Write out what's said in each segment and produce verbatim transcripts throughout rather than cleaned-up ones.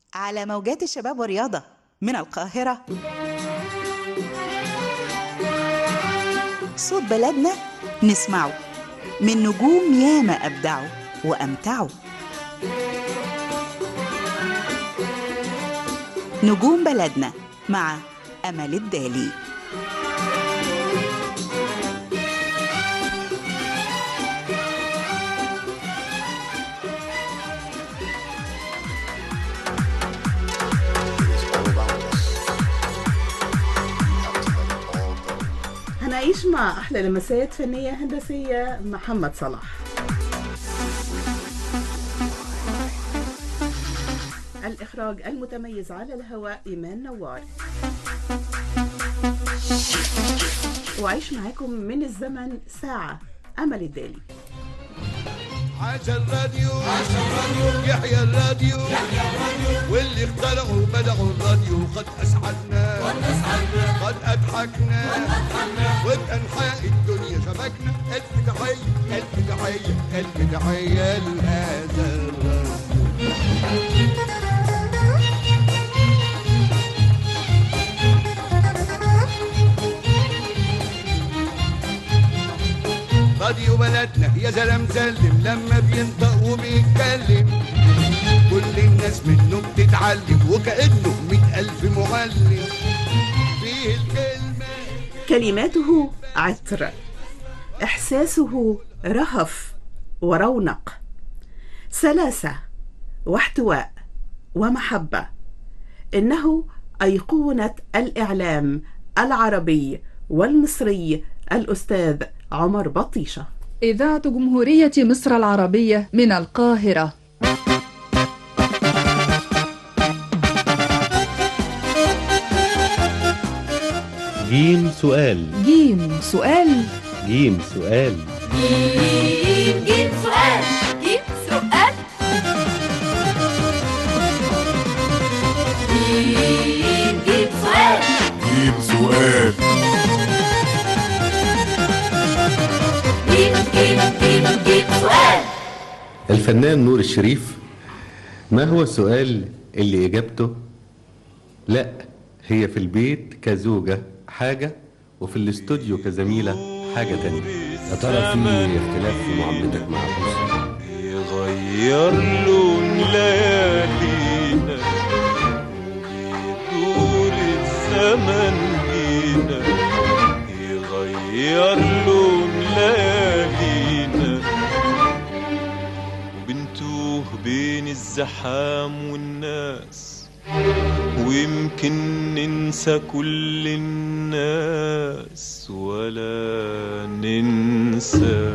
على موجات الشباب والرياضة من القاهرة. صوت بلدنا نسمعه من نجوم ياما أبدعوا وأمتعوا. نجوم بلدنا مع أمل الدالي. هنعيش مع أحلى لمسات فنية هندسية محمد صلاح. الإخراج المتميز على الهواء إيمان نوار. وعيش معاكم من الزمن ساعة أمل الدالي. عاش الراديو عاش الراديو يحيى الراديو يحيى الراديو واللي اخترعوا بدعوا الراديو قد أسعدنا قد أسعدنا قد أضحكنا وبأنحاء الدنيا شبكنا. ألف تحية ألف تحية ألف تحية لهذا الراديو. راديو بلدنا يا زلم سلم لما بينطق وبيتكلم كل الناس منه بتتعلم وكأنه مئة ألف معلم فيه الكلمة. كلماته عطر، إحساسه رهف ورونق، سلاسة واحتواء ومحبة. إنه أيقونة الإعلام العربي والمصري الأستاذ عمر بطيشة. إذاعة جمهورية مصر العربية من القاهرة. جيم سؤال جيم سؤال جيم سؤال جيم جيم سؤال جيم سؤال جيم جيم سؤال جيم سؤال جيم جيم جيم جيم سؤال. الفنان نور الشريف، ما هو السؤال اللي إجابته لا هي في البيت كزوجة حاجة وفي الاستوديو كزميلة حاجة تانية؟ يا ترى في اختلاف في معاملتك مع أبوسها؟ يغير لون ليالينا ويدور الزمن بينا، يغير لون ليالينا وبنتوه بين الزحام والناس ويمكن ننسى كل الناس ولا ننسى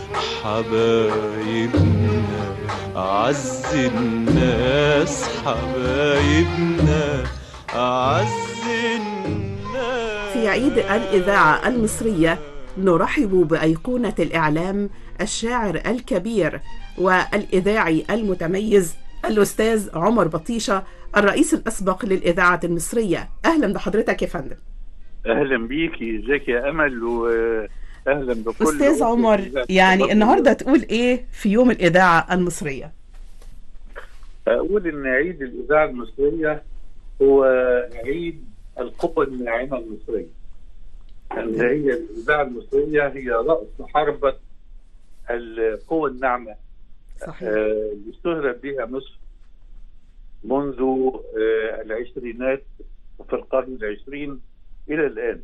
حبايبنا أعز الناس، حبايبنا أعز الناس. في عيد الإذاعة المصرية نرحب بأيقونة الإعلام الشاعر الكبير والإذاعي المتميز الأستاذ عمر بطيشة الرئيس الأسبق للإذاعة المصرية. أهلا بحضرتك يا فندم. أهلا بيكي، ازيك يا أمل، وأهلا بكل أستاذ عمر. يعني النهاردة تقول إيه في يوم الإذاعة المصرية؟ أقول إن عيد الإذاعة المصرية هو عيد القوة الناعمة المصرية. اللي هي الإذاعة المصرية هي رأس حربة القوة الناعمة. صحيح. اللي اشتهرت بها مصر منذ العشرينات وفي القرن العشرين إلى الآن.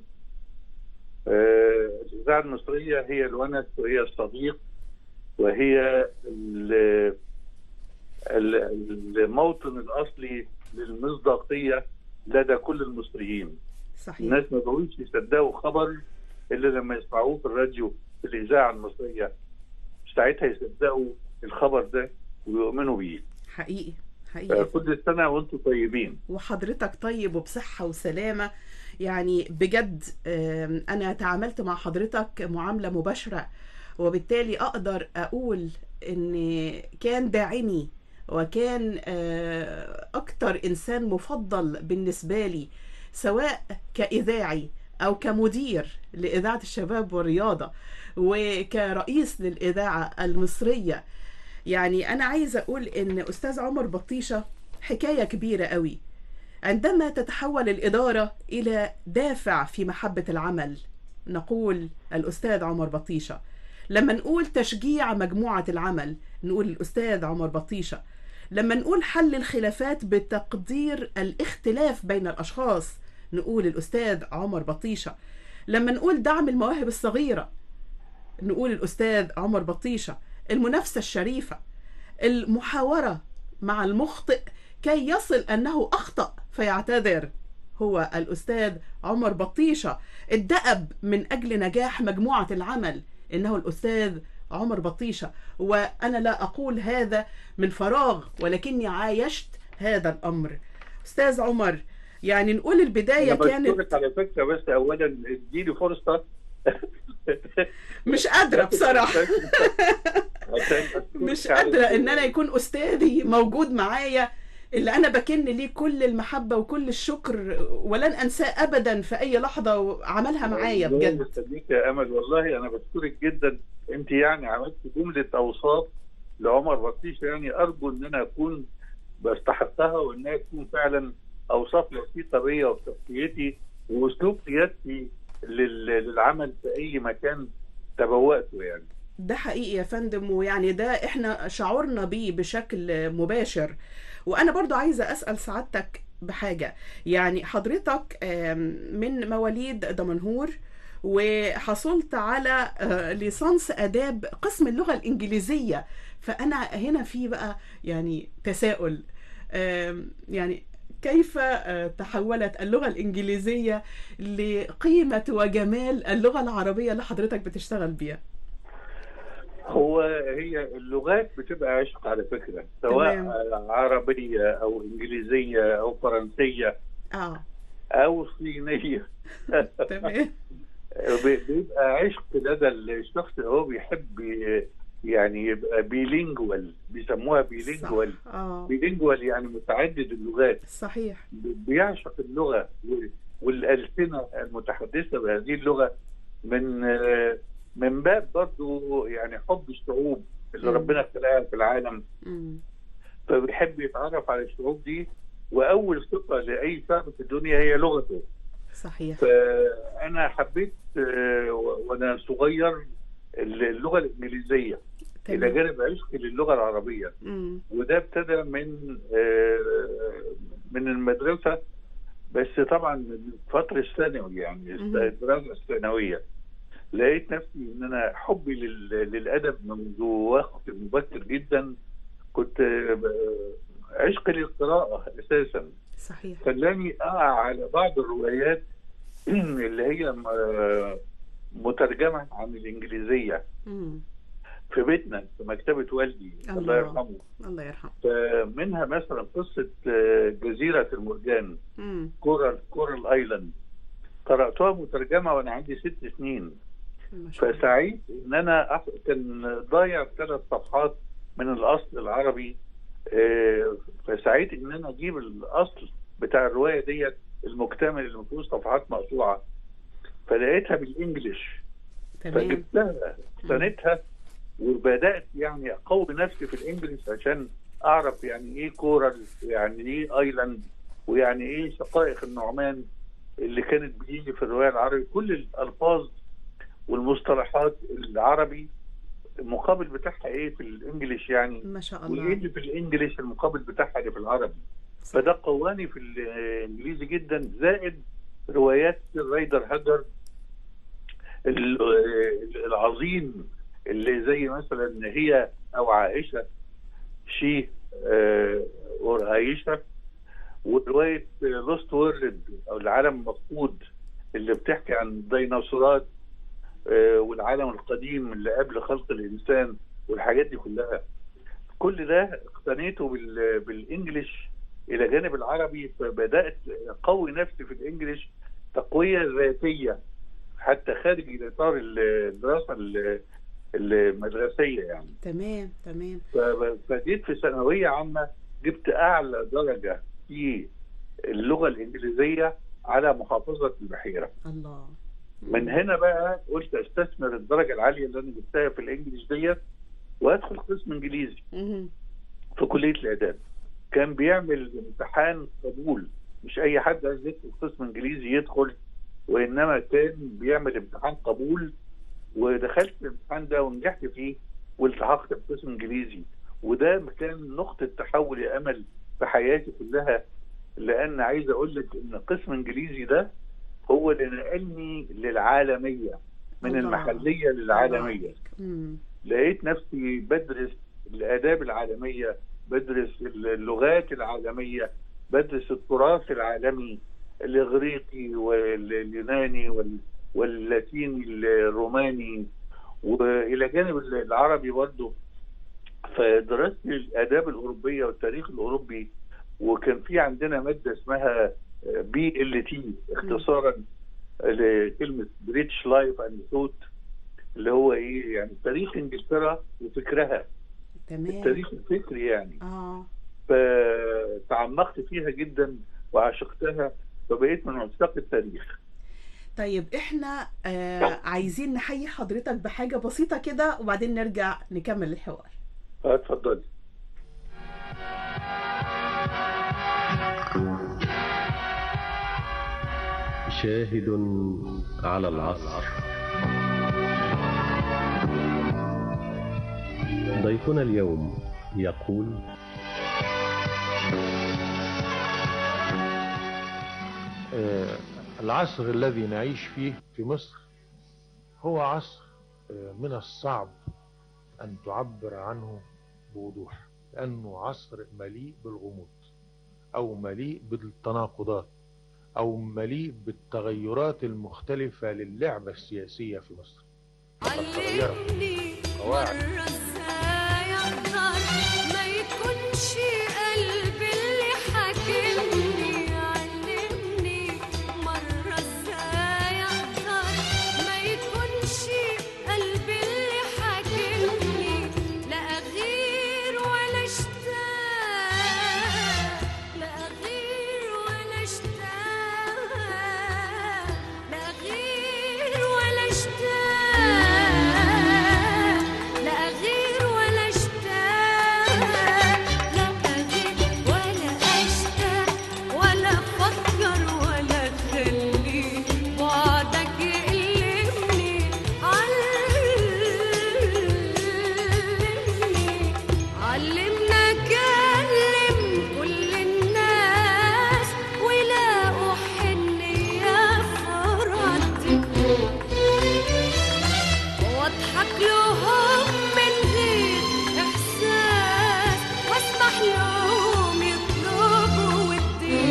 الإذاعة المصرية هي الونس وهي الصديق وهي الموطن الأصلي للمصداقية لدى كل المصريين. صحيح. الناس ما بقولش يصدقوا خبر إلا لما يسمعوه في الراديو في الإذاعة المصرية، ساعتها يصدقوا الخبر ده ويؤمنوا بيه. حقيقي حقيقي. كل سنة وانتم طيبين. وحضرتك طيب وبصحة وسلامة. يعني بجد أنا تعاملت مع حضرتك معاملة مباشرة، وبالتالي أقدر أقول إن كان داعمي وكان أكتر إنسان مفضل بالنسبة لي، سواء كإذاعي أو كمدير لإذاعة الشباب والرياضة وكرئيس للإذاعة المصرية. يعني أنا عايزة أقول إن أستاذ عمر بطيشة حكاية كبيرة قوي عندما تتحول الإدارة إلى دافع في محبة العمل. نقول الأستاذ عمر بطيشة. لما نقول تشجيع مجموعة العمل نقول الأستاذ عمر بطيشة. لما نقول حل الخلافات بتقدير الاختلاف بين الأشخاص نقول الأستاذ عمر بطيشة. لما نقول دعم المواهب الصغيرة نقول الأستاذ عمر بطيشة. المنافسة الشريفة، المحاورة مع المخطئ كي يصل أنه أخطأ فيعتذر، هو الأستاذ عمر بطيشة. الدأب من أجل نجاح مجموعة العمل إنه الأستاذ عمر بطيشة. وأنا لا أقول هذا من فراغ ولكني عايشت هذا الأمر. أستاذ عمر، يعني نقول البداية كانت على فكرة، بس أولا اديني فرصة. مش قادرة بصراحة. مش قادرة إن أنا يكون أستاذي موجود معايا اللي أنا بكن ليه كل المحبة وكل الشكر ولن أنساه أبدا في أي لحظة عملها معايا بجد. بستنيك يا أمل، والله أنا بشكرك جدا. أنت يعني عملت جملة أوصاف لعمر بطيشة، يعني أرجو إن أنا أكون بستحقها وإنها تكون فعلا أوصاف لطيفة بيا وبشخصيتي وأسلوب قيادتي للعمل في أي مكان تبوأته. يعني ده حقيقي يا فندم، ويعني ده احنا شعورنا بيه بشكل مباشر. وانا برضو عايزة اسأل سعادتك بحاجة. يعني حضرتك من مواليد دمنهور وحصلت على ليسانس اداب قسم اللغة الانجليزية، فانا هنا في بقى يعني تساؤل، يعني كيف تحولت اللغة الإنجليزية لقيمة وجمال اللغة العربية اللي حضرتك بتشتغل بيها؟ هو هي اللغات بتبقى عشق على فكرة، سواء تمام. عربية أو إنجليزية أو فرنسية آه. أو صينية. تمام. بيبقى عشق لدى الشخص اللي هو بيحب يعني يبقى بيلينجوال، بيسموها بيلينجوال. آه. بيلينجوال يعني متعدد اللغات. صحيح. بيعشق اللغة والألسنة المتحدثة بهذه اللغة من من باب برضو يعني حب الشعوب اللي م. ربنا خلقها في العالم. م. فبيحب يتعرف على الشعوب دي، وأول ثقة لأي شعب في الدنيا هي لغته. صحيح. فأنا حبيت وأنا صغير اللغة الإنجليزية تمام. إلى جانب عشقي للغة العربية. م. وده ابتدى من من المدرسة، بس طبعا من فترة الثانوي، يعني الدراسة الثانوية لقيت نفسي ان انا حبي للادب منذ وقت مبكر جدا. كنت عشقي للقراءة اساسا. صحيح. خلاني اقع على بعض الروايات اللي هي مترجمة عن الانجليزية مم. في بيتنا في مكتبة والدي الله, الله يرحمه. الله يرحمه. فمنها مثلا قصة جزيرة المرجان، كورال كورال ايلاند، قرأتها مترجمة وانا عندي ست سنين. فسعيد ان انا كان ضايع ثلاث صفحات من الاصل العربي، فسعيد ان انا اجيب الاصل بتاع الروايه ديت المكتمل اللي فيه صفحات مقطوعه، فلقيتها بالانجلش. فجبتها سنتها وبدات يعني اقوي نفسي في الانجليش عشان اعرف يعني ايه كورال ويعني ايه ايلاند ويعني ايه شقائق النعمان اللي كانت بتيجي في الروايه العربي. كل الالفاظ والمصطلحات العربي المقابل بتاعها ايه في الانجليش، يعني ما شاء الله، وايه اللي في الانجليش المقابل بتاعها اللي في العربي. فده قواني في الانجليزي جدا، زائد روايات الرايدر هاجر العظيم اللي زي مثلا هي او عائشه شي اور عائشه، وروايه لوست وورلد او العالم المفقود اللي بتحكي عن الديناصورات والعالم القديم اللي قبل خلق الانسان والحاجات دي كلها. كل ده اقتنيته بالانجليش الى جانب العربي، فبدات اقوي نفسي في الانجليش تقويه ذاتيه حتى خارج الاطار الدراسه المدرسيه يعني. تمام تمام. فجيت في ثانويه عامه جبت اعلى درجه في اللغه الانجليزيه على محافظه البحيره. الله. من هنا بقى قلت استثمر الدرجه العاليه اللي انا جبتها في الانجليش ديت وادخل قسم انجليزي في كليه الاداب. كان بيعمل امتحان قبول، مش اي حد عايز يدخل قسم انجليزي يدخل، وانما كان بيعمل امتحان قبول، ودخلت الامتحان ده ونجحت فيه والتحقت بقسم انجليزي. وده كان نقطة تحول يا امل في حياتي كلها، لان عايز اقول لك ان قسم انجليزي ده هو اللي نقلني للعالمية، من الله. المحلية للعالمية. الله. لقيت نفسي بدرس الآداب العالمية، بدرس اللغات العالمية، بدرس التراث العالمي الإغريقي واليوناني واللاتيني الروماني، وإلى جانب العربي برضه. فدرست الآداب الأوروبية والتاريخ الأوروبي، وكان في عندنا مادة اسمها بي ال تي، اختصارا لكلمة بريتش لايف اند ثوت، اللي هو ايه يعني تاريخ انجلترا وفكرها. تمام. التاريخ الفكري يعني. اه فتعمقت فيها جدا وعشقتها، فبقيت من عشاق التاريخ. طيب احنا آه عايزين نحيي حضرتك بحاجة بسيطة كده وبعدين نرجع نكمل الحوار. اه اتفضلي. شاهد على العصر. ضيفنا اليوم يقول: العصر الذي نعيش فيه في مصر هو عصر من الصعب أن تعبر عنه بوضوح، لأنه عصر مليء بالغموض أو مليء بالتناقضات أو مليء بالتغيرات المختلفة للعبة السياسية في مصر. علمني مرة ازاي اقدر ما يكونش قلبي اللي حاكمني، علمني مرة ازاي اقدر ما يكونش قلبي اللي حاكمني، لا اغير ولا اشتاق، لا اغير ولا اشتاق، لا اغير ولا اشتاق، لا اغير ولا اشتاق، لا اغير ولا اشتاق، ولا افكر ولا اخلي بعدك يقلبني، علمني علمنا اكلم كل الناس ويلاقوا حنية في ردي، واضحك لهم من غير احساس، واسمح لهم يطلبوا ودي،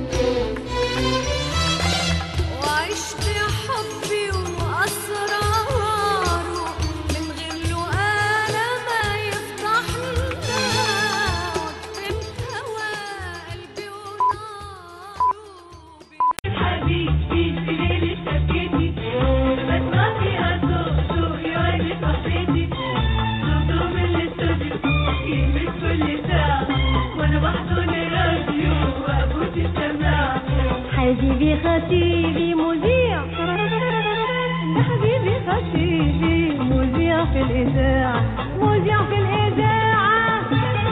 وعشت حبي واسراره من غير له انا ما يفضحنا، وقدمت هوا قلبي وناره حبيبي في ليلة شبكتي، بسمع فيها صوت صوت يوري صاحبتي، صوته من الاستوديو يلمس كل ساعة، وانا بحضن الراديو وابوس السماعة. حبيبي خطيبي مذيع، حبيبي خطيبي مذيع في الإذاعة، مذيع في الإذاعة.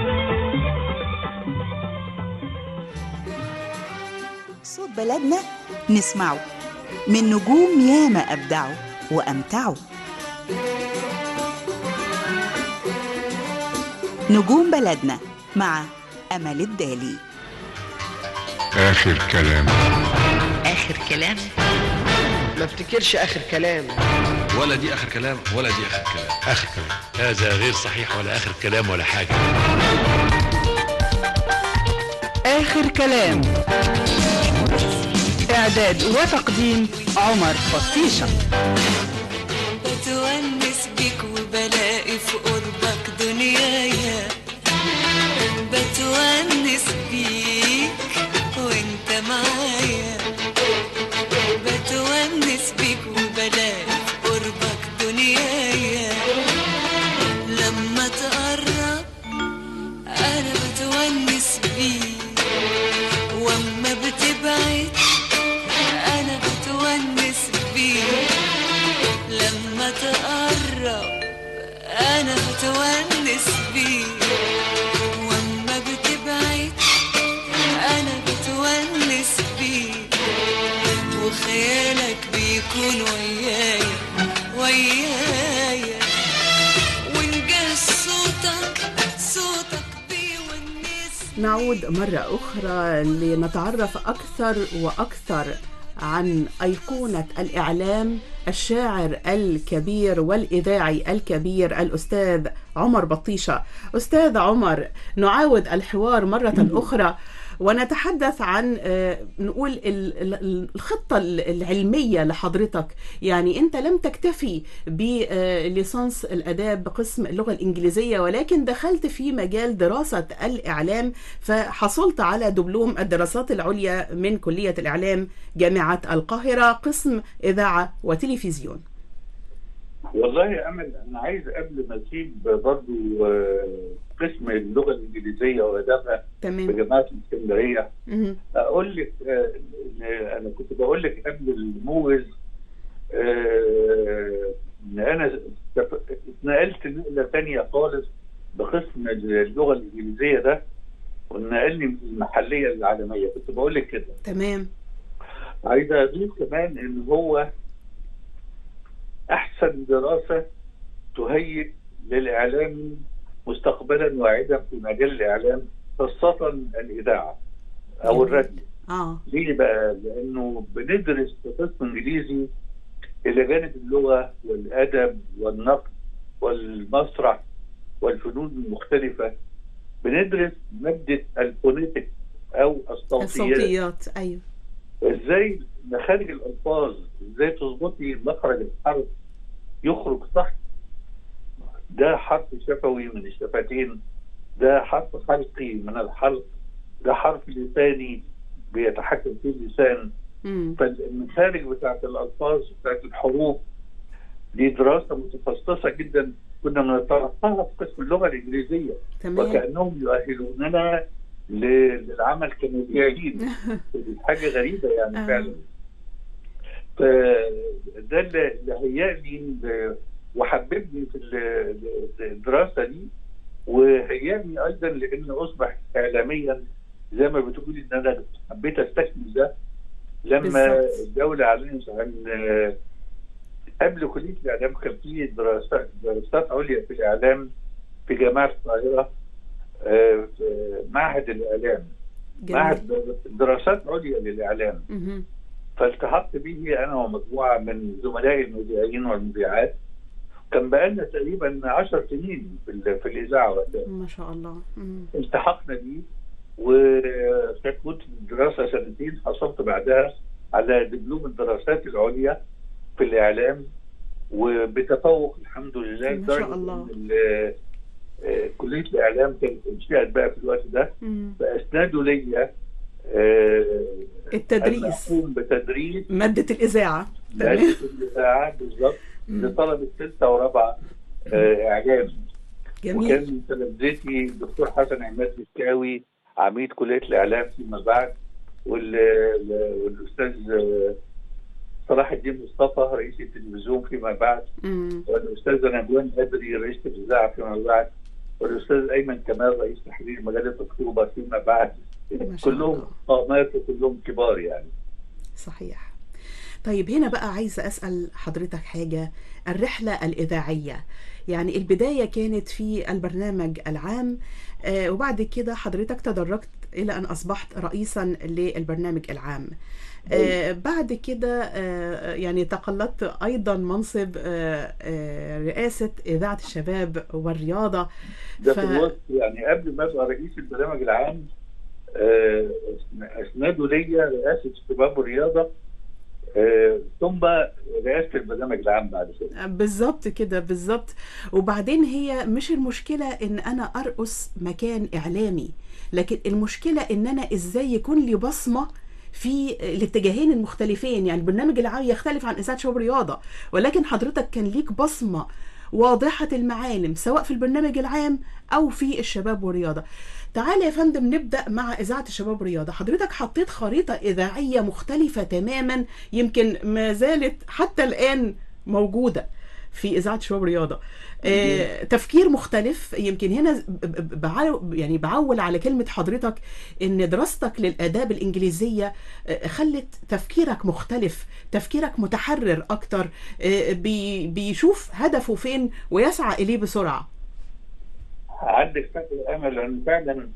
صوت بلدنا نسمعه من نجوم ياما أبدعوا وأمتعوا. نجوم بلدنا مع أمل الدالي. آخر كلام. آخر كلام. ما افتكرش آخر كلام، ولا دي آخر كلام ولا دي آخر كلام. آخر كلام هذا غير صحيح، ولا آخر كلام ولا حاجة. آخر كلام، إعداد وتقديم عمر بطيشة. بتونس بيك وبلاقي في قربك دنيايا، بتونس بيك وانت معايا، بتونس بيك وبلاقي في قربك دنيايا، لما تقرب انا بتونس بيك، واما بتبعد انا بتونس بيك، نعود مرة أخرى لنتعرف أكثر وأكثر عن أيقونة الإعلام الشاعر الكبير والإذاعي الكبير الأستاذ عمر بطيشة. أستاذ عمر، نعاود الحوار مرة أخرى ونتحدث عن نقول الخطة العلمية لحضرتك. يعني أنت لم تكتفي بليسانس الآداب بقسم اللغة الإنجليزية، ولكن دخلت في مجال دراسة الإعلام، فحصلت على دبلوم الدراسات العليا من كلية الإعلام جامعة القاهرة قسم إذاعة وتلفزيون. والله يا أمل، أنا عايز قبل ما أسيب برضو قسم اللغة الإنجليزية وأدابها في جامعة الإسكندرية، أقول لك أنا كنت بقول لك قبل الموز إن أنا اتنقلت نقلة ثانية خالص بقسم اللغة الإنجليزية ده، ونقلني من المحلية للعالمية. كنت بقول لك كده. تمام. عايز أضيف كمان إن هو أحسن دراسة تهيئ للإعلام مستقبلا واعدا في مجال الإعلام، خاصة الإذاعة أو الراديو. آه. ليه بقى؟ لأنه بندرس في قسم إنجليزي إلى جانب اللغة والأدب والنقد والمسرح والفنون المختلفة، بندرس مادة الفونيتك أو الصوتيات. الصوتيات، أيوه. إزاي مخارج الألفاظ، إزاي تظبطي مخرج الحرف يخرج صح. ده حرف شفوي من الشفتين، ده حرف حلقي من الحلق، ده حرف لساني بيتحكم فيه اللسان. فالمخارج بتاعت الألفاظ بتاعت الحروف دي دراسة متخصصة جدا كنا بنتلقاها في قسم اللغة الإنجليزية. تمام. وكأنهم يؤهلوننا للعمل كمذيعين. حاجة غريبة يعني فعلا. فده اللي هيأني وحببني في الدراسة دي، وهيأني أيضا لأن أصبح إعلاميا زي ما بتقولي، إن أنا حبيت أستكمل ده لما بالزبط. الدولة أعلنت عن قبل كلية الإعلام كان في دراسات دراسات عليا في الإعلام في جامعة القاهرة، في معهد الإعلام، جميل. معهد دراسات عليا للإعلام. م- فالتحقت به أنا ومجموعة من زملائي المذيعين والمذيعات. كان بقالنا تقريبا عشر سنين في, في الإذاعة وقتها. ما شاء الله. م- التحقنا به، وكانت مدة الدراسة سنتين. حصلت بعدها على دبلوم الدراسات العليا في الإعلام، وبتفوق الحمد لله. ما شاء الله. كلية الإعلام كانت انشئت بقى في الوقت ده، فأسندوا لي التدريس، أقوم بتدريس مادة الإذاعة. مادة الإذاعة بالظبط لطلبة ستة ورابعة إعلام. جميل. وكان تلامذتي الدكتور حسن عماد مسكاوي عميد كلية الإعلام فيما بعد، والأستاذ صلاح الدين مصطفى رئيس التلفزيون فيما بعد، والأستاذ نجوان أدري رئيس الإذاعة فيما بعد، والأستاذ أيمن كمال رئيس تحرير مجلة أكتوبر فيما بعد. كلهم قامات وكلهم كبار يعني. صحيح. طيب هنا بقى عايزة أسأل حضرتك حاجة. الرحلة الإذاعية، يعني البداية كانت في البرنامج العام، آه وبعد كده حضرتك تدرجت إلى أن أصبحت رئيسا للبرنامج العام. آه بعد كده آه يعني تقلدت أيضا منصب آه آه رئاسة إذاعة الشباب والرياضة. ده ف... في الوقت يعني قبل ما أبقى رئيس البرنامج العام آه أسندوا لي رئاسة الشباب والرياضة، آه، ثم رئاسة البرنامج العام بعد كده. بالظبط كده بالظبط. وبعدين هي مش المشكلة ان انا ارأس مكان اعلامي، لكن المشكلة ان انا ازاي يكون لي بصمة في الاتجاهين المختلفين. يعني البرنامج العام يختلف عن إذاعة شباب رياضة، ولكن حضرتك كان ليك بصمة واضحة المعالم سواء في البرنامج العام أو في الشباب والرياضة. تعالى يا فندم نبدأ مع إذاعة الشباب والرياضة. حضرتك حطيت خريطة إذاعية مختلفة تماما، يمكن ما زالت حتى الآن موجودة في إذاعة الشباب والرياضة. آه، تفكير مختلف. يمكن هنا بعو يعني بعول على كلمة حضرتك إن دراستك للآداب الإنجليزية آه خلت تفكيرك مختلف، تفكيرك متحرر أكتر، آه بي بيشوف هدفه فين ويسعى إليه بسرعة. عندك فكرة أمل، لأن فعلا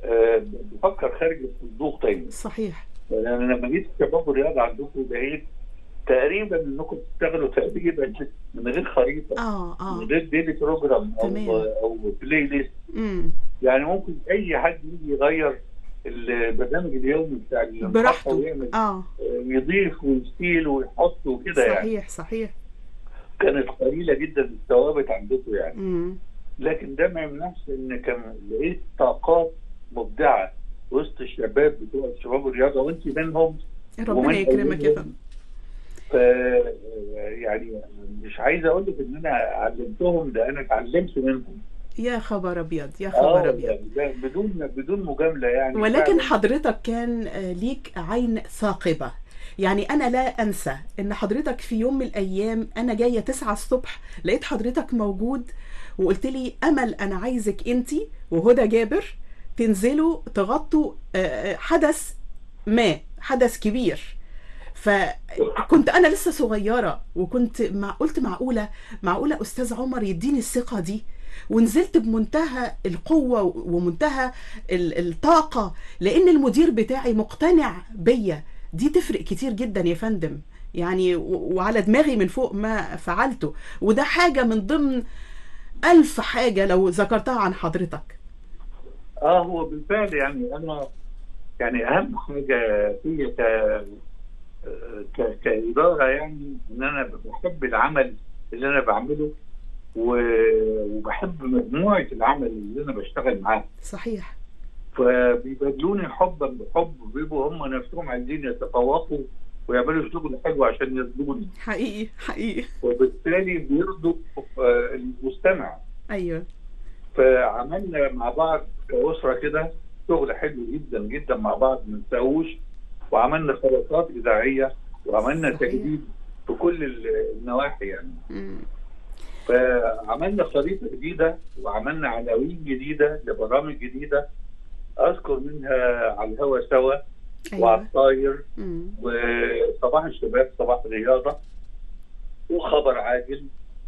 آه، بفكر خارج الصندوق تاني. صحيح. يعني انا لما جيت شباب الرياضه عندكم لقيت تقريبا انكم بتشتغلوا تقريبا من غير خريطه، اه اه من غير ديلي بروجرام او تمام. او بلاي ليست. امم يعني ممكن اي حد يجي يغير البرنامج اليومي بتاع المحطة براحته. ويعمل اه يضيف ويشيل ويحط وكده يعني. صحيح صحيح. كانت قليله جدا الثوابت عندكم يعني. امم لكن ده ما يمنعش ان كان لقيت طاقات مبدعه وسط الشباب بتوع شباب الرياضه وانت منهم. ربنا يكرمك يا فندم. ف يعني مش عايز اقول لك ان انا علمتهم، ده انا اتعلمت منهم. يا خبر ابيض يا خبر ابيض. بدون بدون مجامله يعني. ولكن حضرتك كان ليك عين ثاقبه. يعني انا لا انسى ان حضرتك في يوم من الايام انا جايه تسعة الصبح لقيت حضرتك موجود وقلت لي امل انا عايزك انت وهدى جابر تنزلوا تغطوا حدث ما، حدث كبير. فكنت انا لسه صغيره وكنت مع قلت معقوله معقوله استاذ عمر يديني الثقه دي، ونزلت بمنتهى القوه ومنتهى الطاقه لان المدير بتاعي مقتنع بيا. دي تفرق كتير جدا يا فندم يعني، وعلى دماغي من فوق ما فعلته، وده حاجه من ضمن ألف حاجه لو ذكرتها عن حضرتك. اه هو بالفعل يعني انا يعني اهم حاجه فيا ك ك كاداره يعني ان انا بحب العمل اللي انا بعمله وبحب مجموعه العمل اللي انا بشتغل معاها. صحيح. فبيبادلوني حبا بحب، بيبقوا هم نفسهم عايزين يتفوقوا ويعملوا شغل حلو عشان يرضوني. حقيقي حقيقي. وبالتالي بيرضوا المستمع. ايوه. فعملنا مع بعض كأسرة كده شغل حلو جدا جدا مع بعض ما ننساهوش، وعملنا خريطات إذاعية وعملنا تجديد في كل النواحي يعني. مم. فعملنا خريطة جديدة وعملنا عناوين جديدة لبرامج جديدة أذكر منها على الهوا سوا. أيوة. وعلى الطاير وصباح الشباب، صباح الرياضة، وخبر عاجل،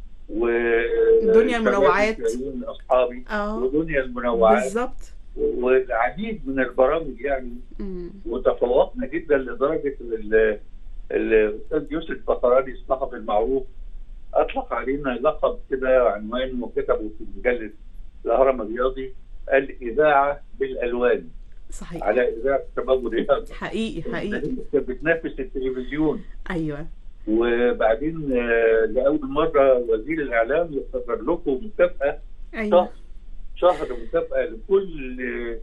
ودنيا المنوعات أصحابي أوه. ودنيا المنوعات بالظبط، والعديد من البرامج يعني. مم. وتفوقنا جدا لدرجة ان الأستاذ يوسف بطراني الصحفي المعروف أطلق علينا لقب كده عنوان وكتبه في مجلة الهرم الرياضي، الإذاعة بالألوان. صحيح. على إذاعة شباب الرياضة. حقيقي حقيقي. بتنافس التلفزيون. أيوه. وبعدين لأول مرة وزير الإعلام يقرر لكم مكافأة. أيوه. شهر مكافأة لكل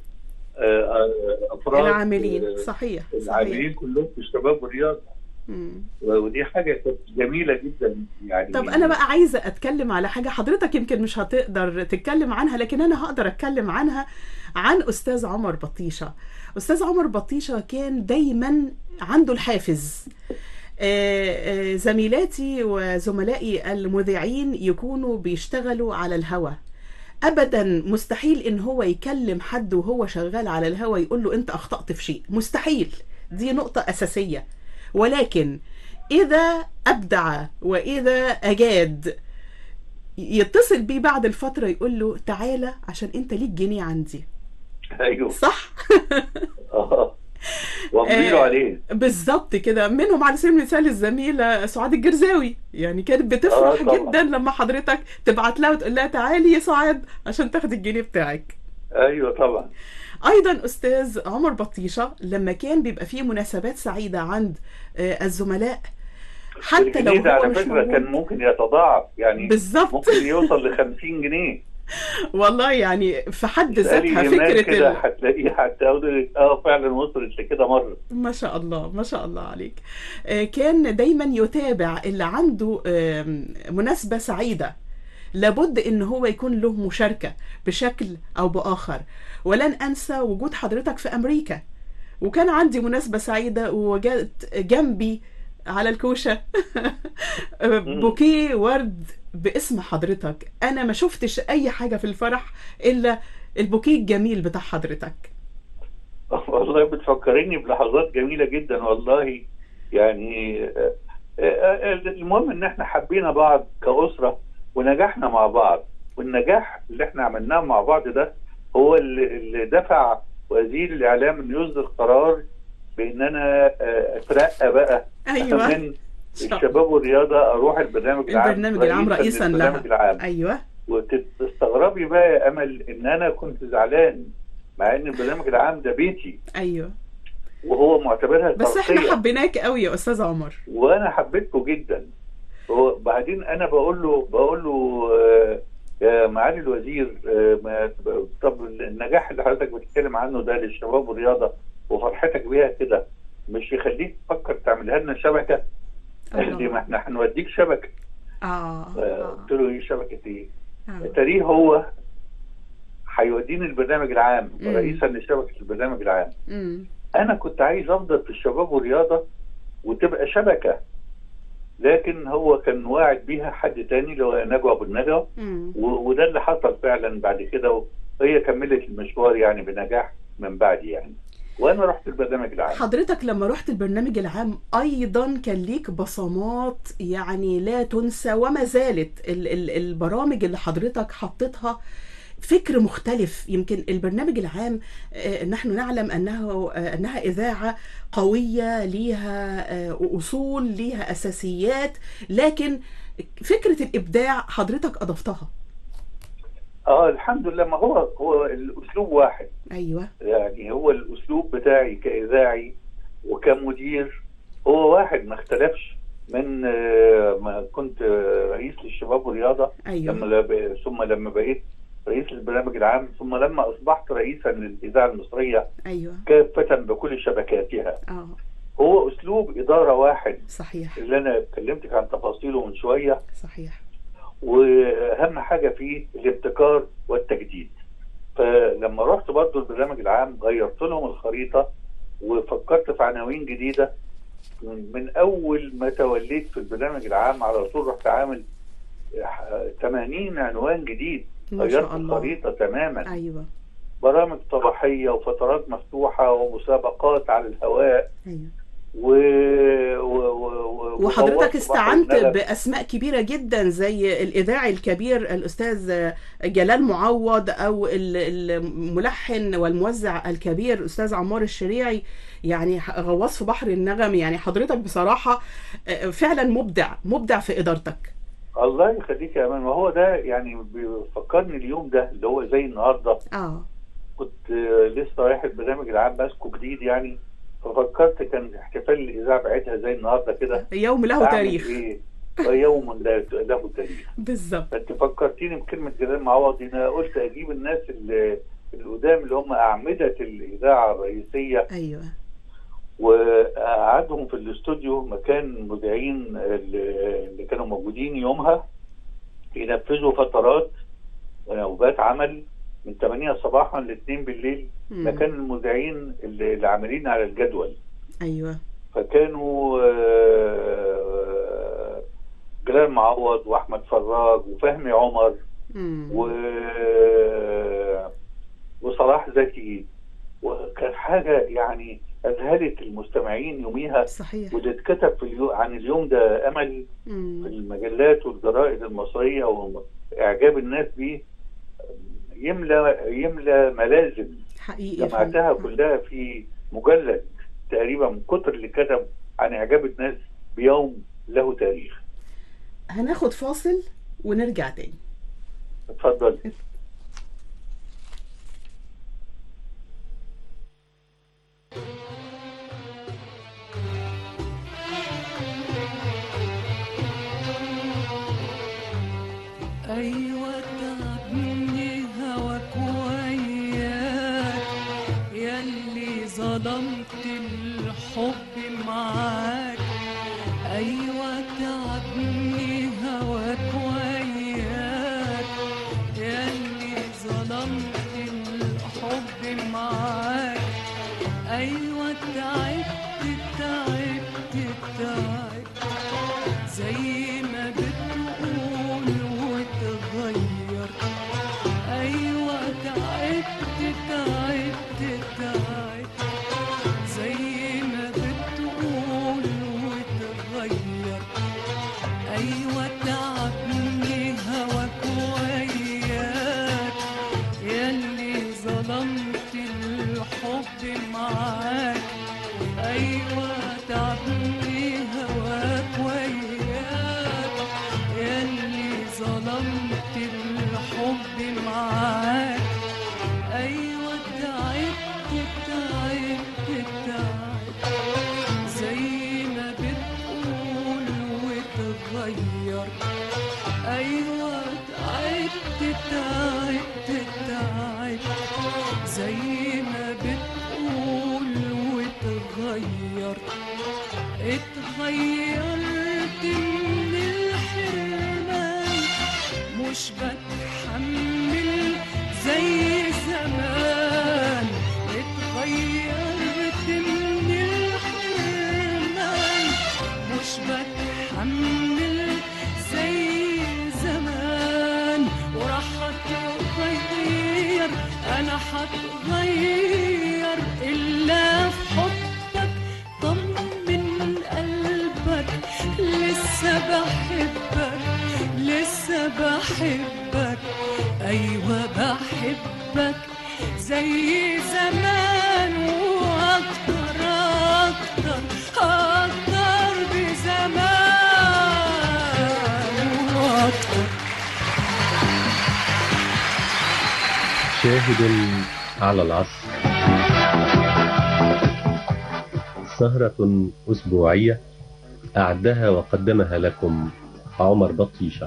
أفراد العاملين. صحيح. العاملين كلهم في شباب الرياضة. ودي حاجة كانت جميلة جدا يعني. طب أنا بقى عايزة أتكلم على حاجة حضرتك يمكن مش هتقدر تتكلم عنها، لكن أنا هقدر أتكلم عنها، عن أستاذ عمر بطيشة. أستاذ عمر بطيشة كان دايما عنده الحافز. زميلاتي وزملائي المذيعين يكونوا بيشتغلوا على الهوا، ابدا مستحيل ان هو يكلم حد وهو شغال على الهوا يقول له انت اخطأت في شيء، مستحيل. دي نقطة اساسية. ولكن اذا ابدع واذا اجاد يتصل بيه بعد الفترة يقول له تعالى عشان انت ليك جنيه عندي. ايوه صح. اه وامضيله عليه بالظبط كده. منهم على سبيل المثال الزميله سعاد الجرزاوي، يعني كانت بتفرح آه جدا لما حضرتك تبعت لها وتقول لها تعالي يا سعاد عشان تاخد الجنيه بتاعك. ايوه طبعا. ايضا استاذ عمر بطيشه لما كان بيبقى فيه مناسبات سعيده عند الزملاء حتى لو هو على مش فكره موجود كان ممكن يتضاعف يعني. بالظبط. ممكن يوصل ل خمسين جنيه. والله يعني في حد ذاتها فكره كده ال... هتلاقيه حتى اه فعلا وصلت لكده مره. ما شاء الله ما شاء الله عليك. كان دايما يتابع اللي عنده مناسبه سعيده، لابد ان هو يكون له مشاركه بشكل او باخر. ولن انسى وجود حضرتك في امريكا، وكان عندي مناسبه سعيده وجدت جنبي على الكوشه بوكيه ورد باسم حضرتك. انا ما شفتش اي حاجه في الفرح الا البوكيه الجميل بتاع حضرتك. والله بتفكريني بلحظات جميله جدا والله يعني. المهم ان احنا حبينا بعض كأسرة ونجحنا مع بعض، والنجاح اللي احنا عملناه مع بعض ده هو اللي دفع وزير الاعلام انه يصدر قرار بان انا آه، اترقى بقى أيوة. من الشباب والرياضه اروح البرنامج العام البرنامج العام رئيسا للبرنامج لها. العام. ايوه. وتستغربي بقى يا امل ان انا كنت زعلان مع ان البرنامج العام ده بيتي. ايوه. وهو معتبرها بس احنا حبيناك قوي يا استاذ عمر. وانا حبيتكم جدا. وبعدين انا بقول له بقول له آه يا معالي الوزير، آه طب النجاح اللي حضرتك بتتكلم عنه ده للشباب والرياضه وفرحتك بيها كده مش يخليك تفكر تعملها لنا شبكه؟ قال لي ما احنا هنوديك شبكه. اه قلت له ايه شبكه ايه؟ تاريخ هو هيوديني البرنامج العام رئيسا لشبكه البرنامج العام. مم. انا كنت عايز افضل في الشباب والرياضه وتبقى شبكه، لكن هو كان واعد بيها حد تاني اللي هو نجوى ابو النجا، وده اللي حصل فعلا بعد كده، وهي كملت المشوار يعني بنجاح من بعد يعني. وانا رحت البرنامج العام. حضرتك لما رحت البرنامج العام ايضا كان ليك بصمات يعني لا تنسى، وما زالت ال ال البرامج اللي حضرتك حطيتها فكر مختلف. يمكن البرنامج العام آه نحن نعلم انه آه انها اذاعه قويه ليها آه اصول، ليها اساسيات، لكن فكره الابداع حضرتك اضفتها. اه الحمد لله، ما هو هو الاسلوب واحد. ايوه. يعني هو الاسلوب بتاعي كاذاعي وكمدير هو واحد ما اختلفش من آه ما كنت رئيس للشباب والرياضه. أيوة. لما ثم لما بقيت رئيس البرنامج العام، ثم لما اصبحت رئيسا للاذاعه المصريه. ايوه. كافه بكل شبكاتها. اه هو اسلوب اداره واحد. صحيح. اللي انا كلمتك عن تفاصيله من شويه. صحيح. واهم حاجه فيه الابتكار والتجديد. فلما رحت برضه البرنامج العام غيرت لهم الخريطه وفكرت في عناوين جديده. من اول ما توليت في البرنامج العام على طول رحت عامل ثمانين عنوان جديد. غيرت الخريطه تماما. ايوه. برامج صباحيه وفترات مفتوحه ومسابقات على الهواء. ايوه. و... و... و... وحضرتك استعنت باسماء كبيره جدا زي الاذاعي الكبير الاستاذ جلال معوض، او الملحن والموزع الكبير الاستاذ عمار الشريعي، يعني غواص في بحر النغم. يعني حضرتك بصراحه فعلا مبدع مبدع في ادارتك. الله يخليك يا امان. ما هو ده يعني بيفكرني اليوم ده اللي هو زي النهارده. اه كنت لسه رايح البرنامج العام ماسكه جديد يعني، ففكرت كان احتفال الاذاعه بتاعتها زي النهارده كده، يوم له تاريخ. ايه يوم له تاريخ بالظبط. انت فكرتيني بكلمه جلال معوض. انا قلت اجيب الناس اللي القدام اللي هم اعمده الاذاعه الرئيسيه. ايوه. وقعدهم في الاستوديو مكان المذيعين اللي كانوا موجودين يومها ينفذوا فترات ونوبات عمل من ثمانية صباحا ل اثنين بالليل. مم. مكان المذيعين اللي عاملين على الجدول. ايوه. فكانوا جلال معوض واحمد فراج وفهمي عمر. مم. و وصلاح زكي. وكانت حاجه يعني اذهلت المستمعين يوميها. صحيح. وده اتكتب في اليو... عن اليوم ده امل. مم. في المجلات والجرائد المصريه، واعجاب الناس بيه يملى يملى ملازم. حقيقي. جمعتها كلها في مجلد تقريبا من كتر اللي كتب عن اعجاب الناس بيوم له تاريخ. هناخد فاصل ونرجع تاني. اتفضل. أيوة تعبني هواك وياك ياللي ظلمت الحب معاك. أيوة تعبني هواك وياك ياللي ظلمت الحب معاك. أيوة تعبت تعبت تعبت زي ما بتقول وتغير. أيوة تعبت تعبت تعبت زي ما بتقول وتغير. أيوة تعبني هواك وياك ياللي ظلمت الحب الحب معاك أيوة تعبني هواك وياك ياللي ظلمت الحب معاك أيوة تعبت تعبت تعبت زي ما بتقول وتغير أيوة تعبت تعبت تعبت زي ما بتقول وتغير اتغيرت من الحرمان مش بتحمل زي زمان اتغيرت من الحرمان مش بتحمل زي زمان وراح اتغير انا هتغير الا في حبك طمن قلبك لسه بحبك لسه بحبك ايوه بحبك زي زمان واكتر اكتر اكتر بزمان واكتر. شاهد على العصر سهرة أسبوعية أعدها وقدمها لكم عمر بطيشة.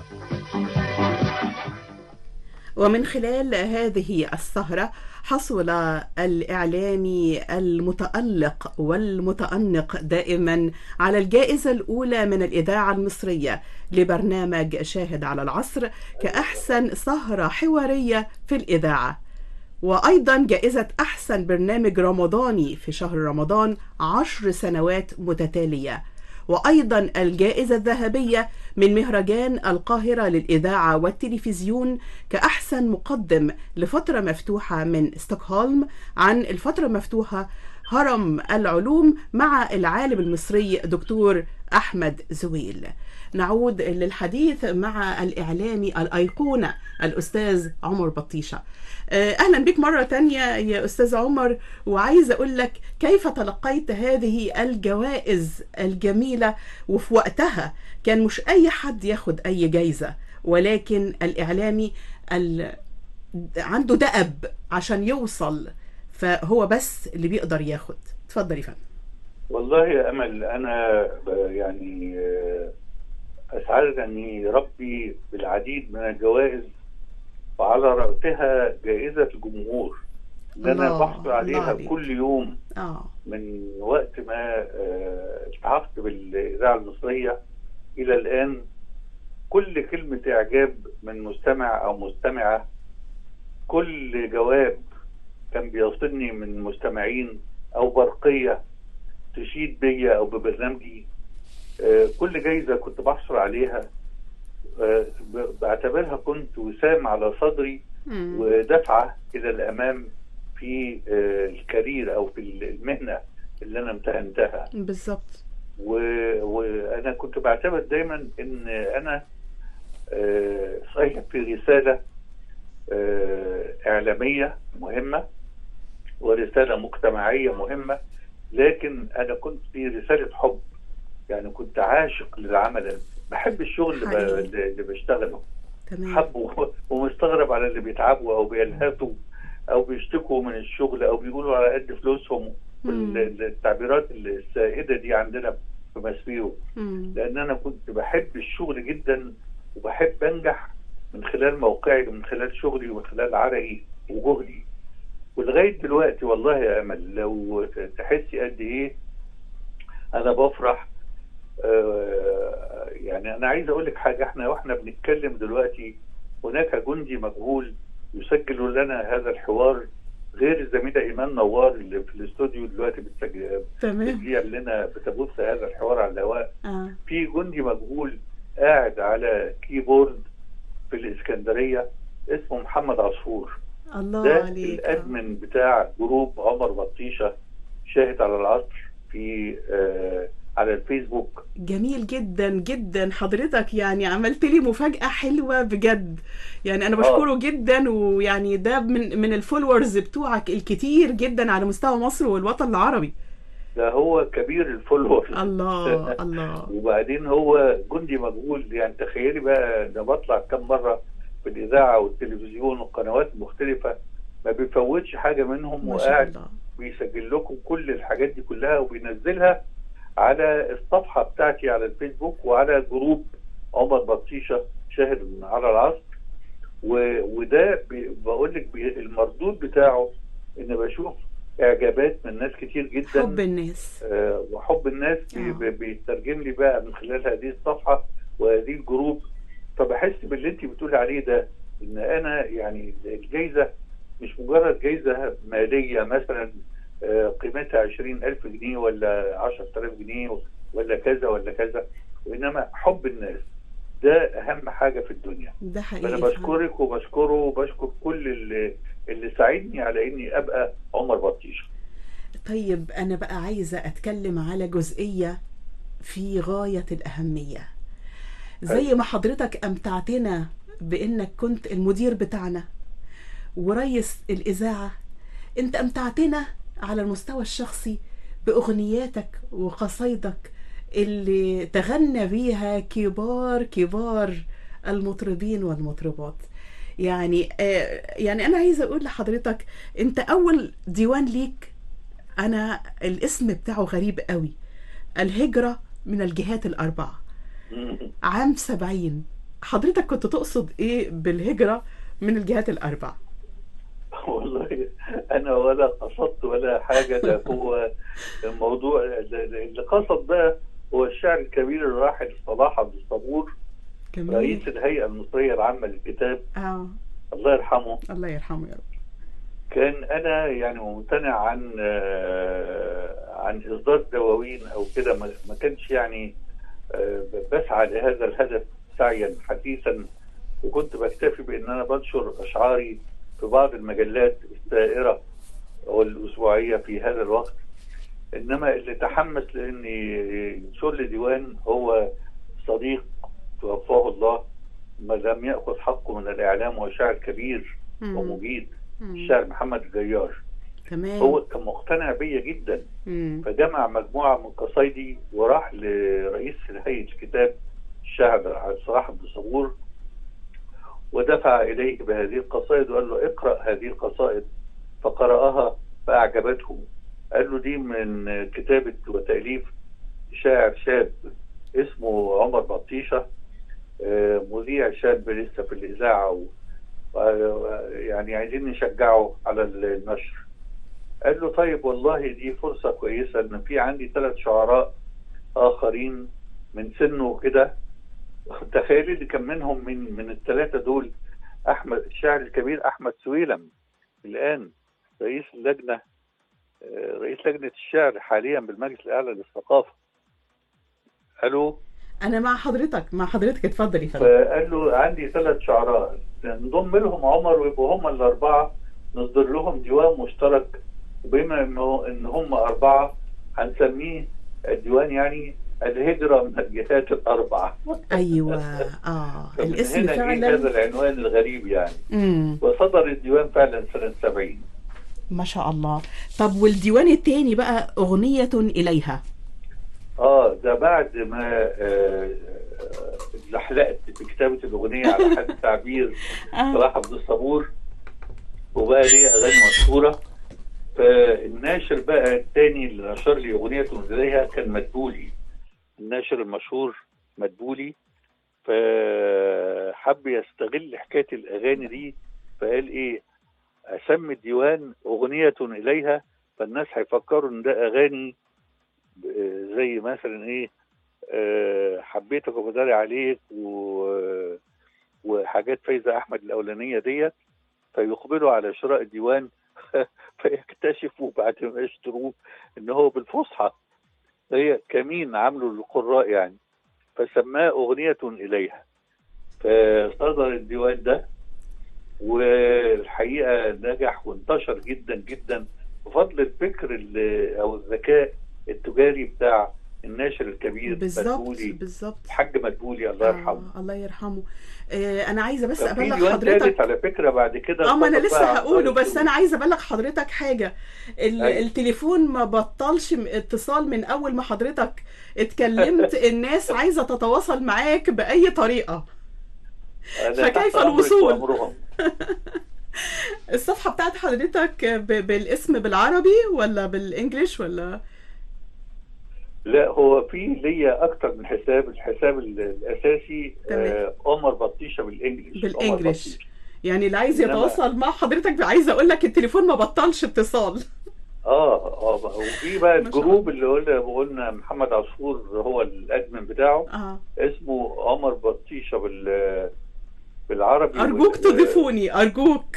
ومن خلال هذه السهرة حصل الإعلامي المتألق والمتأنق دائما على الجائزة الأولى من الإذاعة المصرية لبرنامج شاهد على العصر كأحسن سهرة حوارية في الإذاعة، وأيضا جائزة أحسن برنامج رمضاني في شهر رمضان عشر سنوات متتالية، وأيضا الجائزة الذهبية من مهرجان القاهرة للإذاعة والتلفزيون كأحسن مقدم لفترة مفتوحة من ستوكهولم عن الفترة مفتوحة هرم العلوم مع العالم المصري دكتور أحمد زويل. نعود للحديث مع الإعلامي الأيقونة الأستاذ عمر بطيشة. أهلا بك مرة تانية يا أستاذ عمر، وعايز أقول لك كيف تلقيت هذه الجوائز الجميلة، وفي وقتها كان مش أي حد ياخد أي جايزة، ولكن الإعلامي ال... عنده دأب عشان يوصل، فهو بس اللي بيقدر ياخد. اتفضل يا فندم. والله يا أمل، أنا يعني أسعدني ربي بالعديد من الجوائز، وعلى رأسها جائزة الجمهور اللي أنا بحصل عليها كل يوم آه. من وقت ما التحقت بالإذاعة المصرية إلى الآن. كل كلمة إعجاب من مستمع أو مستمعة، كل جواب كان بيصلني من مستمعين أو برقية تشيد بيا أو ببرنامجي، كل جايزة كنت بحصل عليها بعتبرها كنت وسام على صدري ودفعة إلى الأمام في الكارير أو في المهنة اللي أنا امتهنتها. بالظبط. وأنا كنت بعتبر دايما إن أنا صحيح في رسالة إعلامية مهمة ورسالة مجتمعية مهمة، لكن أنا كنت في رسالة حب، يعني كنت عاشق للعمل، بحب الشغل اللي, اللي بشتغله، حبه ومستغرب على اللي بيتعبوا أو بيلهثوا أو بيشتكوا من الشغل أو بيقولوا على قد فلوسهم، التعبيرات السائدة دي عندنا في مسبيرو، لأن أنا كنت بحب الشغل جدا وبحب أنجح من خلال موقعي ومن خلال شغلي ومن خلال عرقي وجهدي. ولغاية دلوقتي والله يا أمل لو تحسي قد إيه أنا بفرح. آه يعني أنا عايز أقول لك حاجة، إحنا وإحنا بنتكلم دلوقتي هناك جندي مجهول يسجل لنا هذا الحوار، غير الزميلة إيمان نوار اللي في الاستوديو دلوقتي بتسجل لنا بتبث هذا الحوار على الهواء. آه. في جندي مجهول قاعد على كيبورد في الإسكندرية اسمه محمد عصفور. الله ده عليك. الأدمن بتاع جروب عمر بطيشة شاهد على العصر في آه على الفيسبوك. جميل جدا جدا، حضرتك يعني عملت لي مفاجأة حلوة بجد، يعني أنا بشكره آه. جدا، ويعني ده من من الفولورز بتوعك الكتير جدا على مستوى مصر والوطن العربي. ده هو كبير الفولورز. الله الله. وبعدين هو جندي مجهول، يعني تخيلي بقى ده بطلع كم مرة في الإذاعة والتلفزيون والقنوات المختلفة، ما بيفوتش حاجة منهم، وقاعد بيسجل لكم كل الحاجات دي كلها وبينزلها على الصفحة بتاعتي على الفيسبوك وعلى جروب عمر بطيشة شاهد على العصر. وده بقول لك المردود بتاعه ان بشوف اعجابات من ناس كتير جدا، حب الناس آه وحب الناس بي بيترجم لي بقى من خلال هذه الصفحة وهذه الجروب. فبحس باللي انت بتقولي عليه ده، ان انا يعني الجايزة مش مجرد جايزة مالية مثلا قيمتها عشرين ألف جنيه ولا عشرة آلاف جنيه ولا كذا ولا كذا، وإنما حب الناس ده أهم حاجة في الدنيا. ده حقيقي. أنا بشكرك وبشكره وبشكر كل اللي, اللي ساعدني على إني أبقى عمر بطيشة. طيب أنا بقى عايزة أتكلم على جزئية في غاية الأهمية. زي ما حضرتك أمتعتنا بإنك كنت المدير بتاعنا ورئيس الإذاعة، أنت أمتعتنا على المستوى الشخصي بأغنياتك وقصايدك اللي تغنى بيها كبار كبار المطربين والمطربات. يعني آه يعني أنا عايزة أقول لحضرتك، أنت أول ديوان ليك أنا الاسم بتاعه غريب قوي، الهجرة من الجهات الأربعة، عام سبعين. حضرتك كنت تقصد إيه بالهجرة من الجهات الأربعة؟ والله أنا ولا قصدت ولا حاجة، ده هو الموضوع اللي قصد بقى هو الشاعر الكبير الراحل صلاح عبد الصبور، رئيس الهيئة المصرية العامة للكتاب. آه. الله يرحمه. الله يرحمه يا رب. كان أنا يعني ممتنع عن عن إصدار دواوين أو كده، ما كانش يعني بسعى لهذا الهدف سعيا حثيثا، وكنت بكتفي بأن أنا بنشر أشعاري في بعض المجلات السائرة والأسبوعية في هذا الوقت. إنما اللي تحمس لأني ينشر لي ديوان هو صديق توفاه الله، ما لم يأخذ حقه من الإعلام، وشاعر كبير مم. ومجيد، مم. الشاعر محمد الجيار. تمام. هو كان مقتنع بيا جدا، مم. فجمع مجموعة من قصايدي وراح لرئيس هيئة الكتاب الشاعر صلاح عبد الصبور، ودفع إليه بهذه القصائد وقال له اقرأ هذه القصائد، فقرأها فأعجبته. قال له دي من كتابة وتأليف شاعر شاب اسمه عمر بطيشة، مذيع شاب لسه في الإذاعة، يعني عايزين نشجعه على النشر. قال له طيب والله دي فرصة كويسة، ان في عندي ثلاث شعراء آخرين من سنه كده. تخيلي اللي كان منهم من من الثلاثة دول أحمد الشاعر الكبير أحمد سويلم، الآن رئيس اللجنة رئيس لجنة الشعر حاليا بالمجلس الأعلى للثقافة. ألو، أنا مع حضرتك مع حضرتك اتفضلي. فقال له عندي ثلاث شعراء نضم لهم عمر ويبقوا هم الأربعة، نصدر لهم ديوان مشترك، وبما إن هم أربعة هنسميه الديوان يعني الهجرة من الجهات الأربعة. أيوة اه الاسم فعلا هذا العنوان الغريب يعني. مم. وصدر الديوان فعلا سنة سبعين. ما شاء الله. طب والديوان الثاني بقى أغنية إليها؟ اه ده بعد ما اتزحلقت في كتابة الأغنية على حد التعبير صلاح عبد الصبور، وبقى ليه أغاني مشهورة. فالناشر بقى الثاني اللي نشر لي أغنية إليها كان مدبولي، الناشر المشهور مدبولي. فحب يستغل حكاية الأغاني دي، فقال إيه أسمي الديوان أغنية إليها، فالناس هيفكروا إن ده أغاني زي مثلا إيه أه حبيتك وبداري عليك وحاجات فايزة أحمد الأولانية ديت، فيقبلوا على شراء الديوان فيكتشفوا بعد ما يشتروه إن هو بالفصحى، هي كمين عملوا للقراء يعني، فسماه أغنية إليها. فصدر الديوان ده، والحقيقة نجح وانتشر جدا جدا بفضل الفكر أو الذكاء التجاري بتاع الناشر الكبير بالظبط بالظبط الحاج مدبولي الله يرحمه. آه الله يرحمه. آه انا عايزه بس في ابلغ ديوان حضرتك تالت على فكره بعد كده. اه ما انا اتفضل لسه بقى عن هقوله، طارق بس انا عايزه ابلغ حضرتك حاجه. ال- أيوة. التليفون ما بطلش م- اتصال من اول ما حضرتك اتكلمت. الناس عايزه تتواصل معاك باي طريقه، أنا فكيف تحت أمرك الوصول؟ وأمرهم. الصفحه بتاعت حضرتك ب- بالاسم بالعربي ولا بالانجليش ولا؟ لا هو في ليا اكتر من حساب. الحساب ال- الاساسي آه، عمر بطيشه بالانجلش. عمر بالانجليش. بطيشة. يعني اللي عايز إنما- يتواصل مع حضرتك عايزه اقول لك التليفون ما بطلش اتصال. اه اه وفي بقى الجروب اللي قلنا قلنا محمد عصفور هو الادمن بتاعه. اه اسمه عمر بطيشه بال بالعربي. ارجوك وال- تضيفوني ارجوك.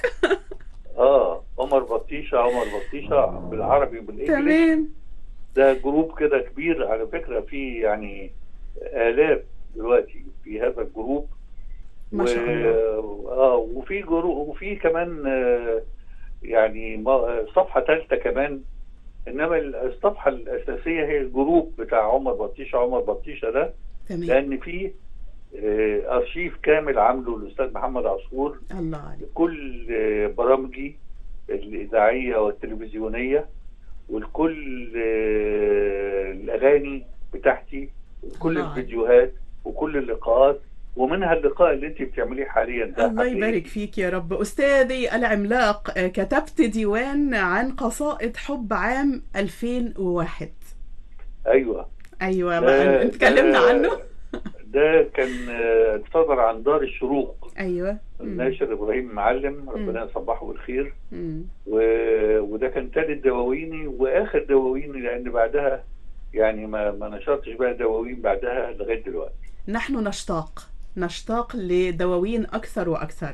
اه عمر بطيشه عمر بطيشه بالعربي وبالانجلش. تمام. ده جروب كده كبير على فكره، فيه يعني آلاف دلوقتي في هذا الجروب. ما شاء الله. اه وفي جروب وفي كمان آه يعني ما- صفحه ثالثه كمان. انما الصفحه الاساسيه هي الجروب بتاع عمر بطيشه. عمر بطيشه ده تمام. لان فيه آه ارشيف كامل عامله الاستاذ محمد عصفور الله عليك. لكل آه برامجي الاذاعيه والتلفزيونيه، ولكل آه الاغاني بتاعتي، وكل الله الفيديوهات وكل اللقاءات، ومنها اللقاء اللي انت بتعمليه حاليا ده. الله يبارك فيك يا رب. أستاذي العملاق، آه، كتبت ديوان عن قصائد حب عام ألفين وواحد. ايوه أيوة ده- بقى اتكلمنا ده- عنه. ده كان آه، صدر عن دار الشروق. أيوة. الناشر ابراهيم معلم ربنا يصبحه بالخير. مم. و... وده كان ثالث دواويني واخر دواويني، لان بعدها يعني ما ما نشرتش بقى دواوين بعدها لغايه دلوقتي. نحن نشتاق نشتاق لدواوين أكثر وأكثر.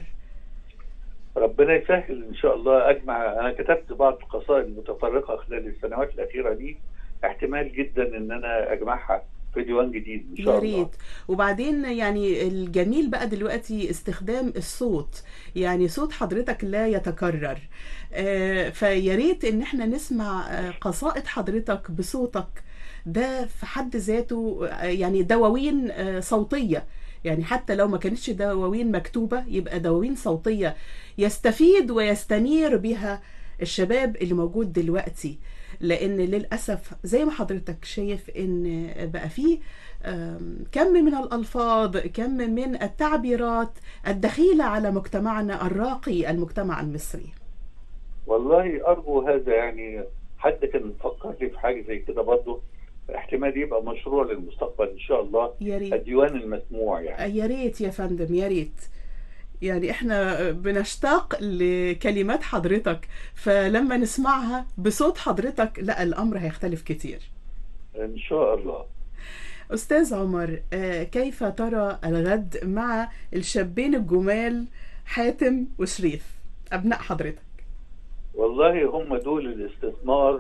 ربنا يسهل ان شاء الله. اجمع انا كتبت بعض القصائد متفرقه خلال السنوات الاخيره دي، احتمال جدا ان انا اجمعها في ديوان جديد ان شاء يا الله. ريت. وبعدين يعني الجميل بقى دلوقتي استخدام الصوت، يعني صوت حضرتك لا يتكرر. آه، فيا ريت ان احنا نسمع آه، قصائد حضرتك بصوتك. ده في حد ذاته آه، يعني دواوين آه، صوتية، يعني حتى لو ما كانتش دواوين مكتوبة يبقى دواوين صوتية يستفيد ويستنير بها الشباب اللي موجود دلوقتي. لان للاسف زي ما حضرتك شايف ان بقى فيه آم، كم من الالفاظ، كم من التعبيرات الدخيله على مجتمعنا الراقي، المجتمع المصري. والله ارجو هذا. يعني حد كان مفكر لي في حاجه زي كده برضه، احتمال يبقى مشروع للمستقبل ان شاء الله. يا ريت. الديوان المسموع يعني. يا ريت يا فندم يا ريت. يعني احنا بنشتاق لكلمات حضرتك، فلما نسمعها بصوت حضرتك لا الامر هيختلف كتير ان شاء الله. أستاذ عمر، آه، كيف ترى الغد مع الشابين الجمال حاتم وشريف أبناء حضرتك؟ والله هم دول الاستثمار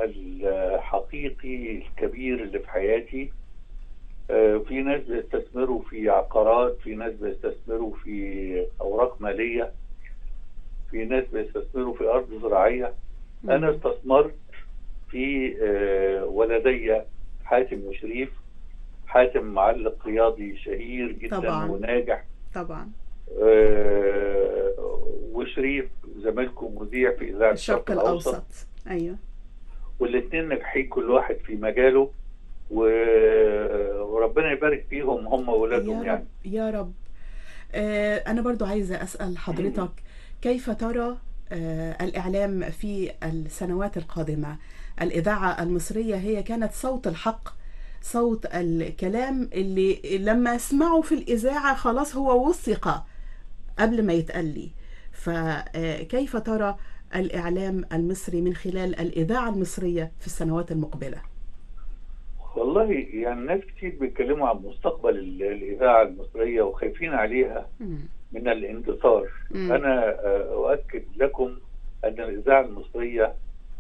الحقيقي الكبير اللي في حياتي. آه، في ناس بيستثمروا في عقارات، في ناس بيستثمروا في أوراق مالية، في ناس بيستثمروا في أرض زراعية. أنا استثمرت في آه، ولدي حاتم وشريف. حاتم معلق رياضي شهير جدا طبعاً. وناجح طبعا. آه، وشريف زميلكم مذيع في إذاعة الشرق الأوسط. أيوه. والاثنين ناجحين كل واحد في مجاله، و- وربنا يبارك فيهم هم وولادهم يا يعني. رب يا رب. آه، أنا برضو عايزة أسأل حضرتك كيف ترى آه، الإعلام في السنوات القادمة؟ الإذاعة المصرية هي كانت صوت الحق، صوت الكلام اللي لما اسمعه في الإذاعة خلاص هو وثق قبل ما يتقلي. فكيف ترى الإعلام المصري من خلال الإذاعة المصرية في السنوات المقبلة؟ والله يعني ناس كتير بيتكلموا عن مستقبل ال- الإذاعة المصرية وخايفين عليها مم. من الاندثار. مم. أنا آه، أؤكد لكم أن الإذاعة المصرية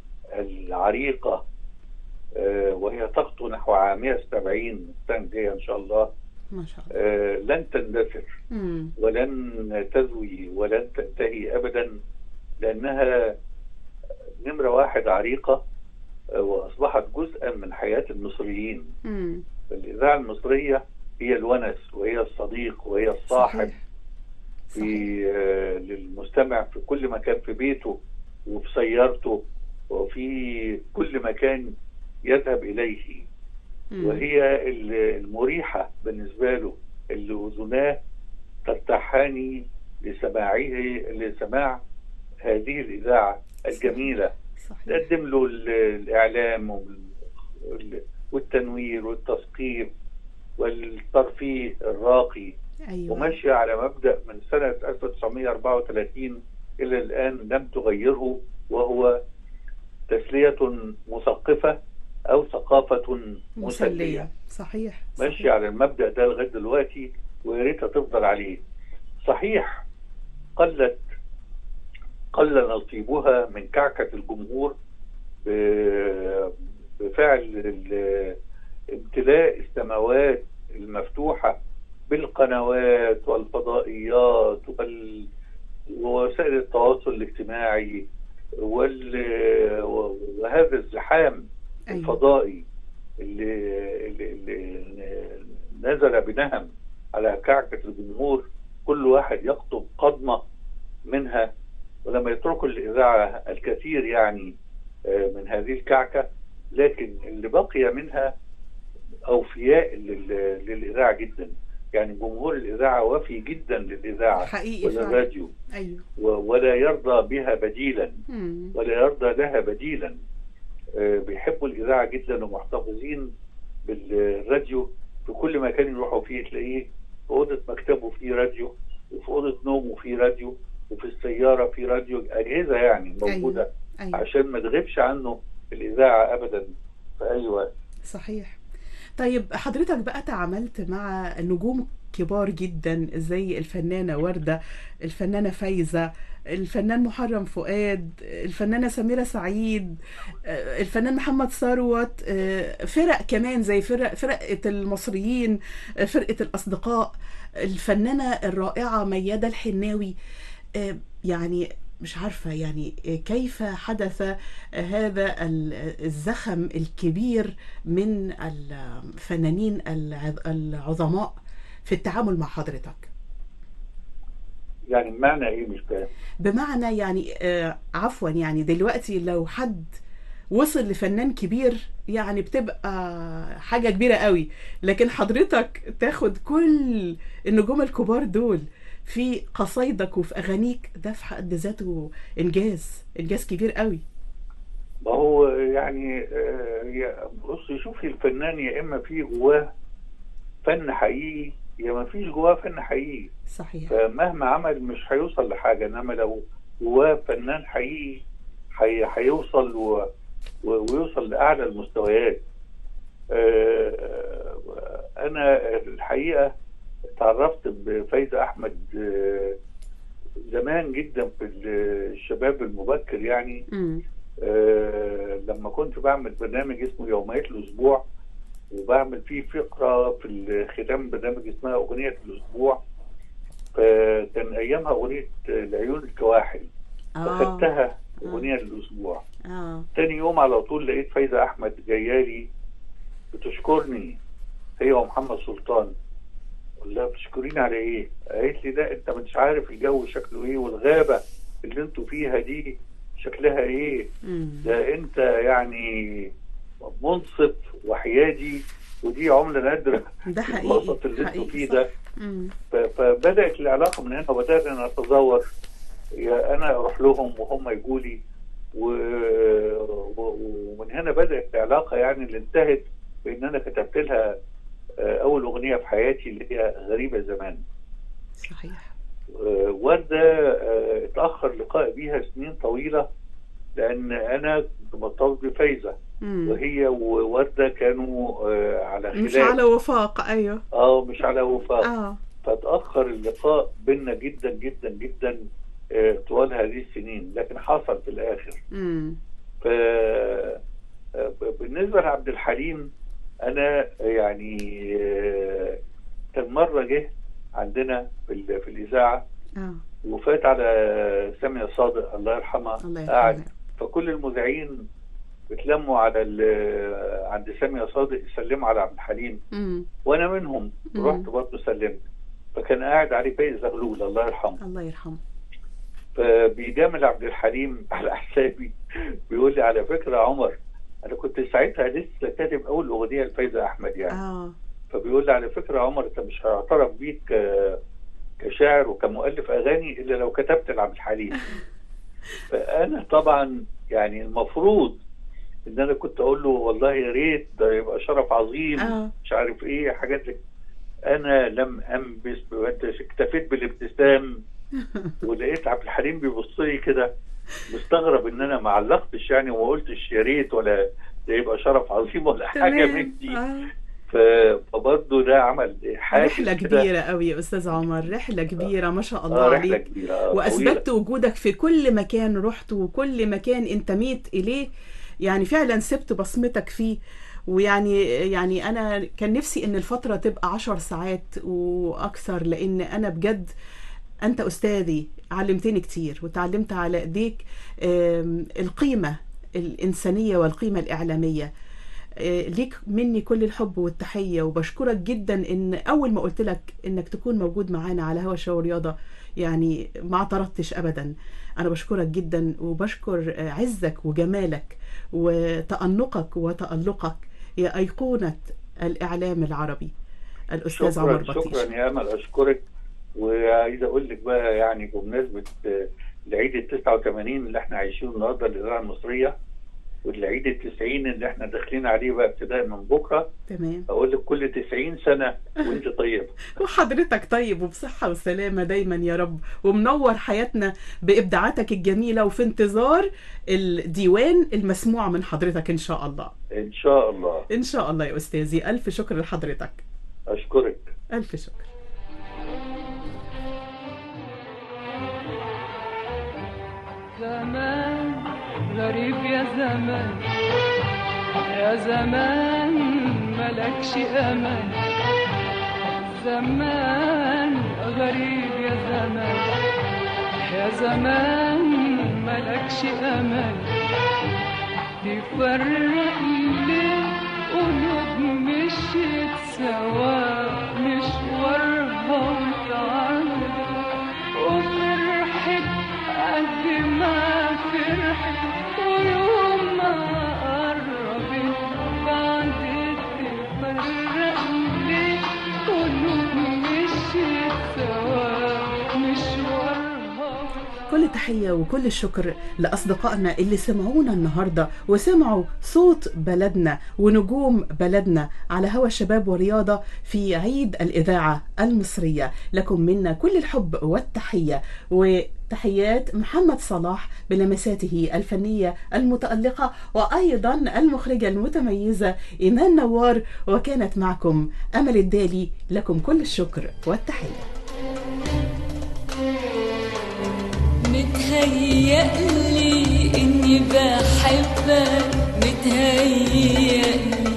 العريقة آه، وهي تخطو نحو عام سبعين السنة الجاية إن شاء الله ما شاء الله. آه، لن تندثر مم. ولن تزوي ولن تنتهي أبدا، لأنها نمرة واحد عريقة، وأصبحت جزءا من حياة المصريين. مم. الإذاعة المصرية هي الونس وهي الصديق وهي الصاحب. صحيح. في آه للمستمع في كل مكان، في بيته وفي سيارته وفي كل مكان يذهب إليه. مم. وهي المريحة بالنسبة له، اللي أذناه ترتاحان لسماعه لسماع هذه الإذاعة الجميلة. تقدم له الإعلام والتنوير والتثقيف والترفيه الراقي. أيوة. وماشية على مبدأ من سنة ألف وتسعمائة وأربعة وثلاثين إلى الآن لم تغيره، وهو تسلية مثقفة أو ثقافة مسلية. صحيح. ماشية على المبدأ ده لغاية دلوقتي، ويا ريتها تفضل عليه. صحيح قلت قل نصيبها من كعكة الجمهور بفعل امتلاء السماوات المفتوحة بالقنوات والفضائيات ووسائل التواصل الاجتماعي وهذا الزحام الفضائي اللي, اللي, اللي نزل بنهم على كعكة الجمهور. كل واحد يقطب قضمة منها، ولما يتركوا الإذاعة الكثير يعني من هذه الكعكة، لكن اللي بقي منها أوفياء للإذاعة جدا. يعني جمهور الإذاعة وفي جدا للإذاعة حقيقي وللراديو. أيوه. ولا يرضى بها بديلا. مم. ولا يرضى لها بديلا. بيحبوا الإذاعة جدا ومحتفظين بالراديو. في كل مكان يروحوا فيه تلاقيه في أوضة مكتبه فيه راديو، وفي أوضة نومه فيه راديو، وفي السيارة في راديو، أجهزة يعني موجودة. أيوة. أيوة. عشان ما تغيبش عنه الإذاعة أبدا في أي وقت. صحيح. طيب حضرتك بقى تعاملت مع نجوم كبار جدا زي الفنانة وردة، الفنانة فايزة، الفنان محرم فؤاد، الفنانة سميرة سعيد، الفنان محمد ثروت، فرق كمان زي فرق فرقة المصريين، فرقة الأصدقاء، الفنانة الرائعة ميادة الحناوي. يعني مش عارفة يعني كيف حدث هذا الزخم الكبير من الفنانين العظماء في التعامل مع حضرتك. يعني بمعنى ايه مش فاهم؟ بمعنى يعني آه عفوا يعني دلوقتي لو حد وصل لفنان كبير يعني بتبقى حاجة كبيرة قوي، لكن حضرتك تاخد كل النجوم الكبار دول في قصايدك وفي أغانيك، ده في حد ذاته إنجاز إنجاز كبير قوي. ما هو يعني آه بص شوفي الفنان يا إما فيه جواه فن حقيقي يا ما فيش جواه فن حقيقي. صحيح. فمهما عمل مش هيوصل لحاجة، إنما لو جواه فنان حقيقي هيوصل و... ويوصل لأعلى المستويات. آه أنا الحقيقة تعرفت بفايزة أحمد زمان جدا في الشباب المبكر يعني. آه لما كنت بعمل برنامج اسمه يوميات الأسبوع، وبعمل فيه فقرة في الختام برنامج اسمها أغنية الأسبوع. فكان أيامها أغنية العيون الكواحل، فخدتها أغنية الأسبوع. آه. تاني يوم على طول لقيت فايزة أحمد جايالي بتشكرني هي ومحمد سلطان. قلت لها بتشكريني على ايه؟ قالت لي لا انت مش عارف الجو شكله ايه، والغابة اللي انتوا فيها دي شكلها ايه. مم. ده انت يعني منصف وحيادي، ودي عملة نادرة ده حقيقي. الوسط اللي انتوا فيه ده. مم. فبدأت العلاقة من هنا، وبدأت انا اتزور، انا اروح لهم وهم يجوا لي، ومن هنا بدأت العلاقة يعني اللي انتهت بان انا كتبت لها اول اغنية في حياتي اللي هي غريبة زمان. صحيح. وردة اتأخر لقاء بيها سنين طويلة، لان انا كنت مرتبط بفايزة، وهي ووردة كانوا على خلاف، مش على وفاق. ايوه اه مش على وفاق. اه فتأخر اللقاء بينا جدا جدا جدا طوال هذه السنين، لكن حصل في الاخر. امم ف بالنسبة لعبد الحليم، انا يعني كان مرة جه عندنا في, في الاذاعة اه وفات على سامية صادق الله يرحمها، قاعد، فكل المذيعين بتلموا على عند سامية صادق يسلموا على عبد الحليم، مم. وانا منهم. مم. رحت برضه سلمت، فكان قاعد علي فايز زغلول الله يرحمه. الله يرحمه. فبيجامل عبد الحليم على حسابي، بيقول لي على فكره يا عمر، انا كنت ساعتها لسه كاتب اول اغنيه لفايزه احمد يعني. اه فبيقول لي على فكره يا عمر، انت مش هيعترف بيك كشاعر وكمؤلف اغاني الا لو كتبت لعبد الحليم. فانا طبعا يعني المفروض ان انا كنت اقول له والله يا ريت، ده يبقى شرف عظيم. آه. مش عارف ايه حاجات زي. انا لم انبس، اكتفيت بالابتسام ولقيت عبد الحليم بيبص لي كده مستغرب ان انا ما علقتش يعني وما قلتش يا ريت ولا ده يبقى شرف عظيم ولا حاجه من دي. آه. فبرضه ده عمل حاجه رحله كبيره قوي يا استاذ عمر، رحله كبيره ما شاء الله آه عليك. رحله كبيره آه واثبتت وجودك في كل مكان رحت وكل مكان انتميت اليه، يعني فعلا سبت بصمتك فيه. ويعني يعني انا كان نفسي ان الفتره تبقى عشر ساعات واكثر، لان انا بجد انت استاذي، علمتني كتير وتعلمت على ايديك القيمه الانسانيه والقيمه الاعلاميه. ليك مني كل الحب والتحيه، وبشكرك جدا ان اول ما قلت لك انك تكون موجود معانا على هوا شو رياضه يعني ما اعترضتش ابدا. انا بشكرك جدا وبشكر عزك وجمالك وتأنقك وتألقك يا أيقونة الإعلام العربي الأستاذ عمر بطيشة. شكرا يا أمل، أشكرك. وعايز أقول لك بقى يعني بمناسبة العيد التسعة وثمانين اللي احنا عايشينه النهارده للإذاعة المصرية، والعيد التسعين اللي احنا داخلين عليه بقى ابتداء من بكرة. تمام. أقول لك كل تسعين سنة وأنت طيبة. وحضرتك طيب وبصحة وسلامة دايما يا رب، ومنور حياتنا بإبداعاتك الجميلة، وفي انتظار الديوان المسموع من حضرتك إن شاء الله. إن شاء الله. إن شاء الله يا أستاذي، ألف شكر لحضرتك. أشكرك. ألف شكر. زمان غريب يا زمان، يا زمان ملكش أمان. زمان غريب يا زمان، يا زمان ملكش أمان. تفرق ليه قلوب مشيت سوا مشوارها وتعرض، وفرحت قد ما فرحت، ويوم ما قربت بعدت. تفرق ليه قلوب مشيت سوا مشوارها. كل تحية وكل الشكر لأصدقائنا اللي سمعونا النهاردة وسمعوا صوت بلدنا ونجوم بلدنا على هوا الشباب والرياضة في عيد الإذاعة المصرية. لكم منا كل الحب والتحية، وتحيات محمد صلاح بلمساته الفنية المتألقة، وأيضا المخرجة المتميزة إيمان نوار. وكانت معكم أمل الدالي، لكم كل الشكر والتحية. متهيألي إني بحبك، متهيألي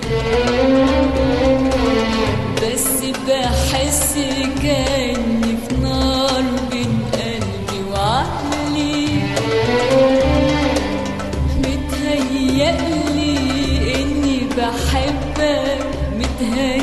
بس بحس كأني في نار بين قلبي وعقلي. متهيألي إني بحبك، متهيألي